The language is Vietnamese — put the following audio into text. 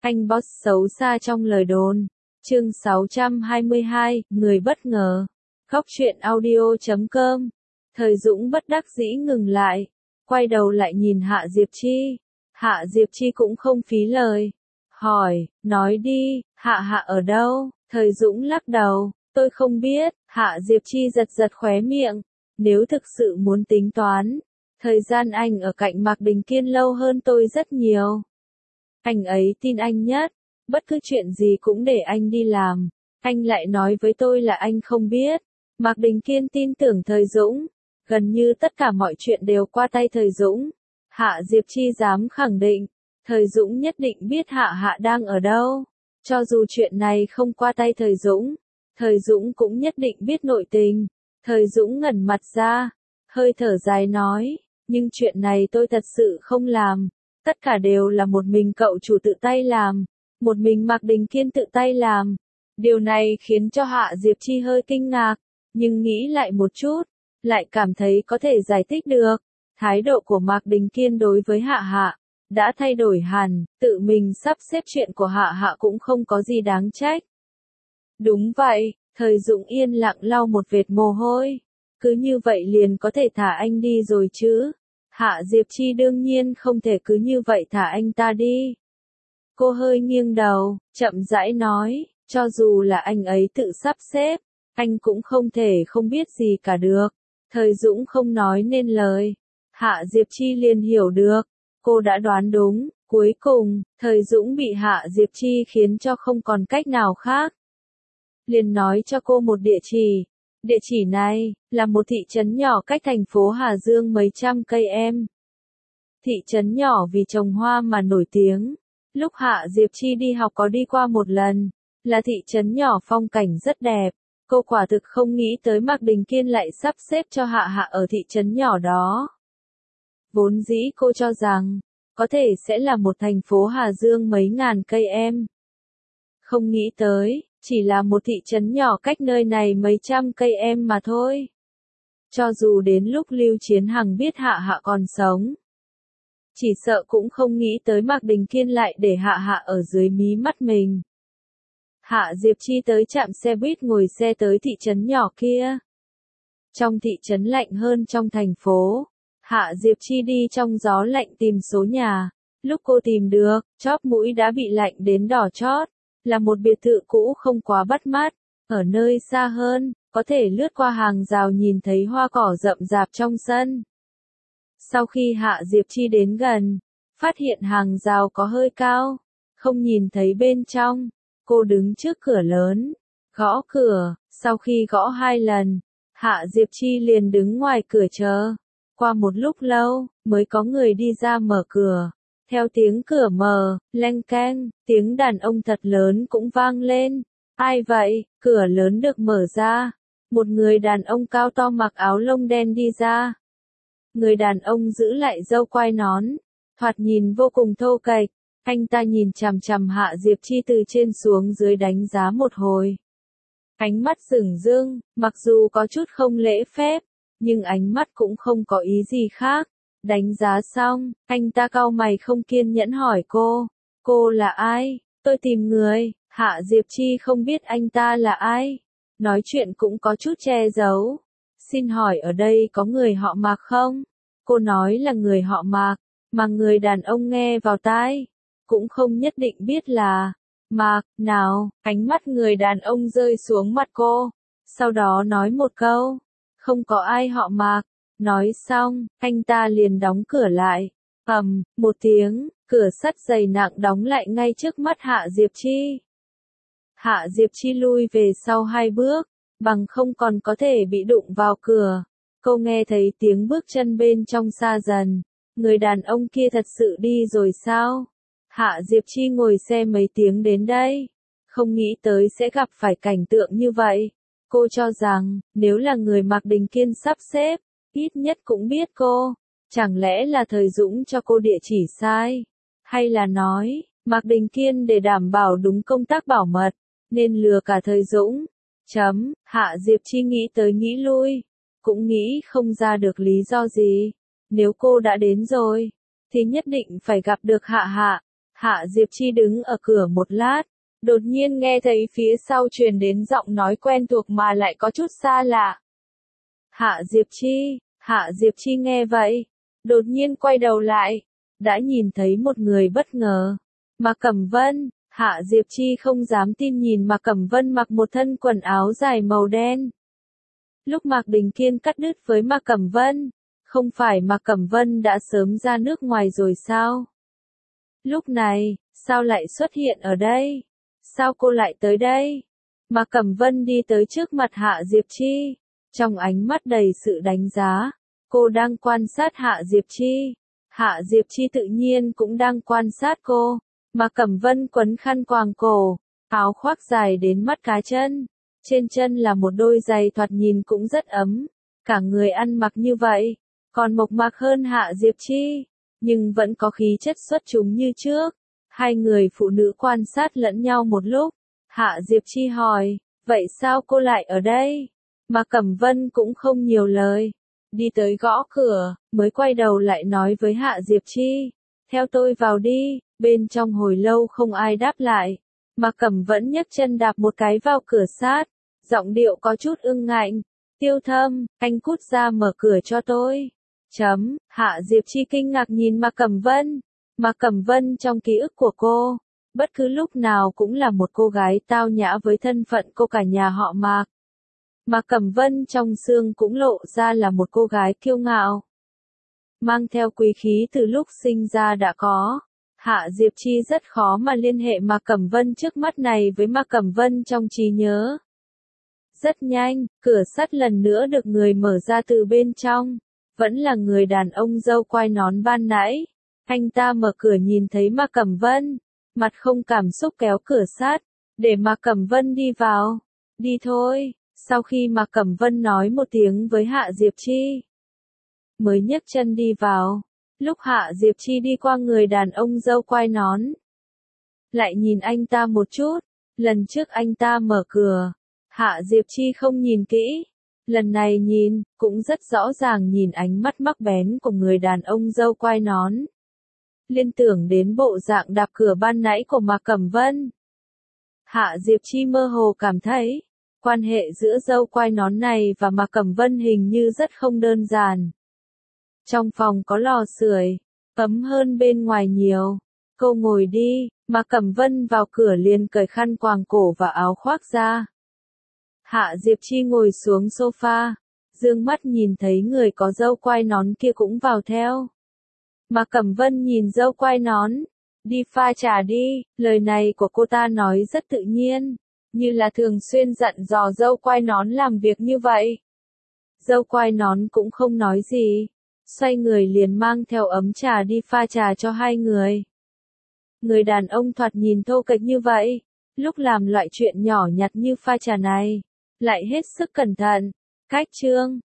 Anh boss xấu xa trong lời đồn. Chương 622, người bất ngờ. Góc truyện audio.com. Thời Dũng bất đắc dĩ ngừng lại, quay đầu lại nhìn Hạ Diệp Chi. Hạ Diệp Chi cũng không phí lời, hỏi, nói đi, Hạ ở đâu? Thời Dũng lắc đầu, tôi không biết. Hạ Diệp Chi giật giật khóe miệng, nếu thực sự muốn tính toán, thời gian anh ở cạnh Mạc Đình Kiên lâu hơn tôi rất nhiều. Anh ấy tin anh nhất, bất cứ chuyện gì cũng để anh đi làm. Anh lại nói với tôi là anh không biết. Mạc Đình Kiên tin tưởng Thời Dũng, gần như tất cả mọi chuyện đều qua tay Thời Dũng. Hạ Diệp Chi dám khẳng định, Thời Dũng nhất định biết Hạ đang ở đâu. Cho dù chuyện này không qua tay Thời Dũng cũng nhất định biết nội tình. Thời Dũng ngẩn mặt ra, hơi thở dài nói, nhưng chuyện này tôi thật sự không làm. Tất cả đều là một mình cậu chủ tự tay làm, một mình Mạc Đình Kiên tự tay làm. Điều này khiến cho Hạ Diệp Chi hơi kinh ngạc, nhưng nghĩ lại một chút, lại cảm thấy có thể giải thích được. Thái độ của Mạc Đình Kiên đối với Hạ đã thay đổi hẳn, tự mình sắp xếp chuyện của Hạ cũng không có gì đáng trách. Đúng vậy, Thời Dũng yên lặng lau một vệt mồ hôi. Cứ như vậy liền có thể thả anh đi rồi chứ? Hạ Diệp Chi đương nhiên không thể cứ như vậy thả anh ta đi. Cô hơi nghiêng đầu, chậm rãi nói, cho dù là anh ấy tự sắp xếp, anh cũng không thể không biết gì cả được. Thời Dũng không nói nên lời. Hạ Diệp Chi liền hiểu được, cô đã đoán đúng. Cuối cùng, Thời Dũng bị Hạ Diệp Chi khiến cho không còn cách nào khác. Liền nói cho cô một địa chỉ. Địa chỉ này, là một thị trấn nhỏ cách thành phố Hà Dương mấy trăm cây em. Thị trấn nhỏ vì trồng hoa mà nổi tiếng. Lúc Hạ Diệp Chi đi học có đi qua một lần, là thị trấn nhỏ phong cảnh rất đẹp. Cô quả thực không nghĩ tới Mạc Đình Kiên lại sắp xếp cho Hạ ở thị trấn nhỏ đó. Vốn dĩ cô cho rằng, có thể sẽ là một thành phố Hà Dương mấy ngàn cây em. Không nghĩ tới, chỉ là một thị trấn nhỏ cách nơi này mấy trăm cây em mà thôi. Cho dù đến lúc Lưu Chiến Hằng biết Hạ còn sống, chỉ sợ cũng không nghĩ tới Mạc Đình Kiên lại để Hạ ở dưới mí mắt mình. Hạ Diệp Chi tới trạm xe buýt ngồi xe tới thị trấn nhỏ kia. Trong thị trấn lạnh hơn trong thành phố. Hạ Diệp Chi đi trong gió lạnh tìm số nhà. Lúc cô tìm được, chóp mũi đã bị lạnh đến đỏ chót. Là một biệt thự cũ không quá bắt mắt. Ở nơi xa hơn, có thể lướt qua hàng rào nhìn thấy hoa cỏ rậm rạp trong sân. Sau khi Hạ Diệp Chi đến gần, phát hiện hàng rào có hơi cao, không nhìn thấy bên trong. Cô đứng trước cửa lớn, gõ cửa. Sau khi gõ 2 lần, Hạ Diệp Chi liền đứng ngoài cửa chờ. Qua một lúc lâu, mới có người đi ra mở cửa. Theo tiếng cửa mở, leng keng, tiếng đàn ông thật lớn cũng vang lên. Ai vậy? Cửa lớn được mở ra. Một người đàn ông cao to mặc áo lông đen đi ra. Người đàn ông giữ lại râu quai nón, thoạt nhìn vô cùng thô kệch. Anh ta nhìn chằm chằm Hạ Diệp Chi từ trên xuống dưới đánh giá một hồi. Ánh mắt sửng dưng, mặc dù có chút không lễ phép, nhưng ánh mắt cũng không có ý gì khác. Đánh giá xong, anh ta cau mày không kiên nhẫn hỏi cô là ai? Tôi tìm người. Hạ Diệp Chi không biết anh ta là ai. Nói chuyện cũng có chút che giấu. Xin hỏi ở đây có người họ Mạc không? Cô nói là người họ Mạc, mà người đàn ông nghe vào tai, cũng không nhất định biết là Mạc nào. Ánh mắt người đàn ông rơi xuống mặt cô, sau đó nói một câu, không có ai họ Mạc. Nói xong, anh ta liền đóng cửa lại. Ầm, một tiếng, cửa sắt dày nặng đóng lại ngay trước mắt Hạ Diệp Chi. Hạ Diệp Chi lui về sau 2 bước, bằng không còn có thể bị đụng vào cửa. Cô nghe thấy tiếng bước chân bên trong xa dần. Người đàn ông kia thật sự đi rồi sao? Hạ Diệp Chi ngồi xe mấy tiếng đến đây, không nghĩ tới sẽ gặp phải cảnh tượng như vậy. Cô cho rằng, nếu là người Mạc Đình Kiên sắp xếp, ít nhất cũng biết cô. Chẳng lẽ là Thời Dũng cho cô địa chỉ sai? Hay là nói, Mạc Đình Kiên để đảm bảo đúng công tác bảo mật, nên lừa cả Thời Dũng? Hạ Diệp Chi nghĩ tới nghĩ lui, cũng nghĩ không ra được lý do gì. Nếu cô đã đến rồi, thì nhất định phải gặp được Hạ. Hạ Diệp Chi đứng ở cửa một lát, đột nhiên nghe thấy phía sau truyền đến giọng nói quen thuộc mà lại có chút xa lạ. Hạ Diệp Chi nghe vậy, đột nhiên quay đầu lại, đã nhìn thấy một người bất ngờ. Mạc Cẩm Vân. Hạ Diệp Chi không dám tin nhìn Mạc Cẩm Vân mặc một thân quần áo dài màu đen. Lúc Mạc Đình Kiên cắt đứt với Mạc Cẩm Vân, không phải Mạc Cẩm Vân đã sớm ra nước ngoài rồi sao? Lúc này, sao lại xuất hiện ở đây? Sao cô lại tới đây? Mạc Cẩm Vân đi tới trước mặt Hạ Diệp Chi, trong ánh mắt đầy sự đánh giá. Cô đang quan sát Hạ Diệp Chi. Hạ Diệp Chi tự nhiên cũng đang quan sát cô. Mạc Cẩm Vân quấn khăn quàng cổ, áo khoác dài đến mắt cá chân. Trên chân là một đôi giày thoạt nhìn cũng rất ấm. Cả người ăn mặc như vậy, còn mộc mạc hơn Hạ Diệp Chi, nhưng vẫn có khí chất xuất chúng như trước. Hai người phụ nữ quan sát lẫn nhau một lúc. Hạ Diệp Chi hỏi, vậy sao cô lại ở đây? Mạc Cẩm Vân cũng không nhiều lời. Đi tới gõ cửa, mới quay đầu lại nói với Hạ Diệp Chi. Theo tôi vào đi. Bên trong hồi lâu không ai đáp lại. Mạc Cẩm vẫn nhấc chân đạp một cái vào cửa sát. Giọng điệu có chút ương ngạnh. Tiêu Thâm, anh cút ra mở cửa cho tôi. Hạ Diệp Chi kinh ngạc nhìn Mạc Cẩm Vân. Mạc Cẩm Vân trong ký ức của cô, bất cứ lúc nào cũng là một cô gái tao nhã với thân phận cô cả nhà họ Mạc. Mạc Cẩm Vân trong xương cũng lộ ra là một cô gái kiêu ngạo, mang theo quý khí từ lúc sinh ra đã có. Hạ Diệp Chi rất khó mà liên hệ Mạc Cẩm Vân trước mắt này với Mạc Cẩm Vân trong trí nhớ. Rất nhanh, cửa sắt lần nữa được người mở ra từ bên trong. Vẫn là người đàn ông râu quai nón ban nãy. Anh ta mở cửa nhìn thấy Mạc Cẩm Vân, mặt không cảm xúc kéo cửa sắt, để Mạc Cẩm Vân đi vào. Đi thôi. Sau khi Mạc Cẩm Vân nói một tiếng với Hạ Diệp Chi, mới nhấc chân đi vào. Lúc Hạ Diệp Chi đi qua người đàn ông râu quai nón, lại nhìn anh ta một chút. Lần trước anh ta mở cửa, Hạ Diệp Chi không nhìn kỹ. Lần này nhìn, cũng rất rõ ràng nhìn ánh mắt mắc bén của người đàn ông râu quai nón. Liên tưởng đến bộ dạng đạp cửa ban nãy của Mạc Cẩm Vân. Hạ Diệp Chi mơ hồ cảm thấy, quan hệ giữa râu quai nón này và Mạc Cẩm Vân hình như rất không đơn giản. Trong phòng có lò sưởi, ấm hơn bên ngoài nhiều. Cô ngồi đi. Mạc Cẩm Vân vào cửa liền cởi khăn quàng cổ và áo khoác ra. Hạ Diệp Chi ngồi xuống sofa, dương mắt nhìn thấy người có râu quai nón kia cũng vào theo. Mạc Cẩm Vân nhìn râu quai nón, đi pha trà đi. Lời này của cô ta nói rất tự nhiên, như là thường xuyên dặn dò râu quai nón làm việc như vậy. Râu quai nón cũng không nói gì, xoay người liền mang theo ấm trà đi pha trà cho hai người. Người đàn ông thoạt nhìn thô kệch như vậy, lúc làm loại chuyện nhỏ nhặt như pha trà này, lại hết sức cẩn thận. Cách chương